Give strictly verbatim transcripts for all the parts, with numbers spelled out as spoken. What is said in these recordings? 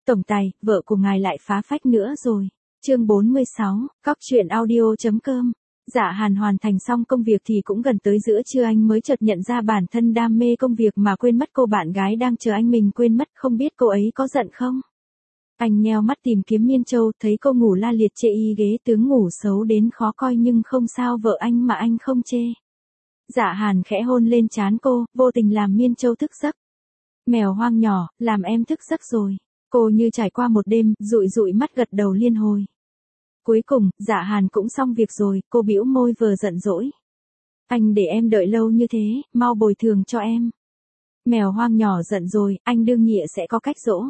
Tổng tài, vợ của ngài lại phá phách nữa rồi. Chương bốn mươi sáu, cóc truyện audio.com. Dạ Hàn hoàn thành xong công việc thì cũng gần tới giữa trưa anh mới chợt nhận ra bản thân đam mê công việc mà quên mất cô bạn gái đang chờ anh, mình quên mất không biết cô ấy có giận không. Anh nheo mắt tìm kiếm Miên Châu, thấy cô ngủ la liệt chê y ghế, tướng ngủ xấu đến khó coi nhưng không sao vợ anh mà anh không chê. Dạ Hàn khẽ hôn lên trán cô, vô tình làm Miên Châu thức giấc. Mèo hoang nhỏ, làm em thức giấc rồi. Cô như trải qua một đêm, dụi dụi mắt gật đầu liên hồi. Cuối cùng, Dạ Hàn cũng xong việc rồi, cô bĩu môi vừa giận dỗi. Anh để em đợi lâu như thế, mau bồi thường cho em. Mèo hoang nhỏ giận rồi, anh đương nhịa sẽ có cách dỗ.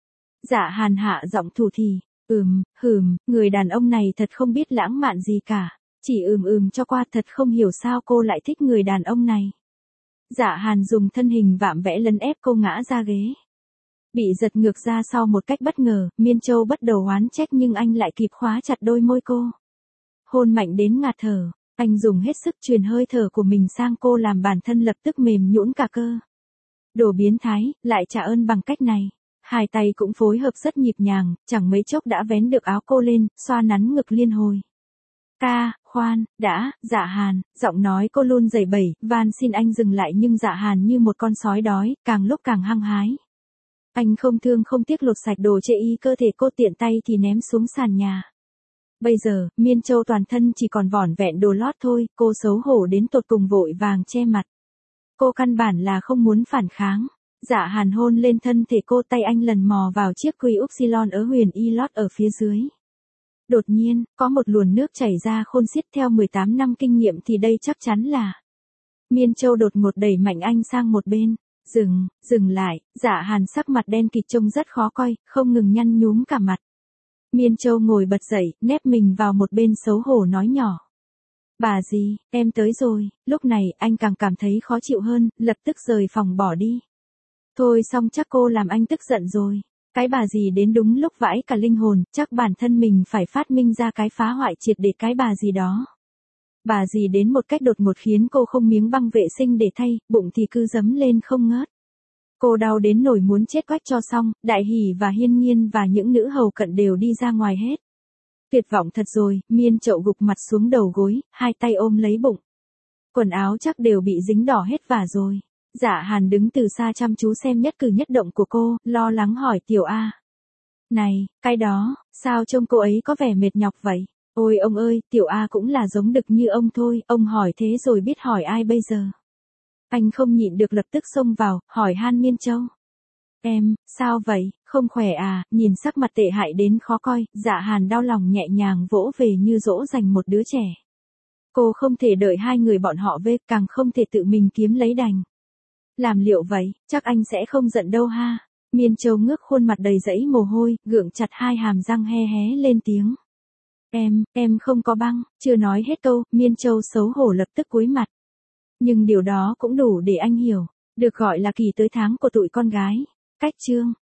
Dạ Hàn hạ giọng thủ thỉ, ừm, hừm, người đàn ông này thật không biết lãng mạn gì cả, chỉ ừm ừm cho qua, thật không hiểu sao cô lại thích người đàn ông này. Dạ Hàn dùng thân hình vạm vẽ lấn ép cô ngã ra ghế. Bị giật ngược ra sau một cách bất ngờ, Miên Châu bắt đầu oán trách nhưng anh lại kịp khóa chặt đôi môi cô. Hôn mạnh đến ngạt thở, anh dùng hết sức truyền hơi thở của mình sang cô làm bản thân lập tức mềm nhũn cả cơ. Đồ biến thái, lại trả ơn bằng cách này. Hai tay cũng phối hợp rất nhịp nhàng, chẳng mấy chốc đã vén được áo cô lên, xoa nắn ngực liên hồi. Ca, khoan, đã, Dạ Hàn, giọng nói cô luôn rẩy bẩy, van xin anh dừng lại nhưng Dạ Hàn như một con sói đói, càng lúc càng hăng hái. Anh không thương không tiếc lột sạch đồ chê y cơ thể cô, tiện tay thì ném xuống sàn nhà. Bây giờ, Miên Châu toàn thân chỉ còn vỏn vẹn đồ lót thôi, cô xấu hổ đến tột cùng vội vàng che mặt. Cô căn bản là không muốn phản kháng. Dạ Hàn hôn lên thân thể cô, tay anh lần mò vào chiếc quy upsilon ở huyền y lót ở phía dưới. Đột nhiên, có một luồn nước chảy ra khôn xiết, theo mười tám năm kinh nghiệm thì đây chắc chắn là. Miên Châu đột ngột đẩy mạnh anh sang một bên. Dừng, dừng lại, Dạ Hàn sắc mặt đen kịt trông rất khó coi, không ngừng nhăn nhúm cả mặt. Miên Châu ngồi bật dậy, nép mình vào một bên xấu hổ nói nhỏ. Bà gì, em tới rồi. Lúc này, anh càng cảm thấy khó chịu hơn, lập tức rời phòng bỏ đi. Thôi xong, chắc cô làm anh tức giận rồi. Cái bà gì đến đúng lúc vãi cả linh hồn, chắc bản thân mình phải phát minh ra cái phá hoại triệt để cái bà gì đó. Bà gì đến một cách đột ngột khiến cô không miếng băng vệ sinh để thay, bụng thì cứ dấm lên không ngớt. Cô đau đến nỗi muốn chết quách cho xong, Đại Hỷ và Hiên Nhiên và những nữ hầu cận đều đi ra ngoài hết. Tuyệt vọng thật rồi, Miên Chậu gục mặt xuống đầu gối, hai tay ôm lấy bụng. Quần áo chắc đều bị dính đỏ hết vả rồi. Dạ Hàn đứng từ xa chăm chú xem nhất cử nhất động của cô, lo lắng hỏi Tiểu A. Này, cái đó, sao trông cô ấy có vẻ mệt nhọc vậy? Ôi ông ơi, Tiểu A cũng là giống đực như ông thôi, ông hỏi thế rồi biết hỏi ai bây giờ? Anh không nhịn được lập tức xông vào, hỏi han Miên Châu. Em, sao vậy, không khỏe à? Nhìn sắc mặt tệ hại đến khó coi, Dạ Hàn đau lòng nhẹ nhàng vỗ về như dỗ dành một đứa trẻ. Cô không thể đợi hai người bọn họ về, càng không thể tự mình kiếm lấy đành. Làm liệu vậy, chắc anh sẽ không giận đâu ha. Miên Châu ngước khuôn mặt đầy dẫy mồ hôi, gượng chặt hai hàm răng he hé lên tiếng. Em, em không có băng, chưa nói hết câu, Miên Châu xấu hổ lập tức cúi mặt. Nhưng điều đó cũng đủ để anh hiểu, được gọi là kỳ tới tháng của tụi con gái. Cách chương.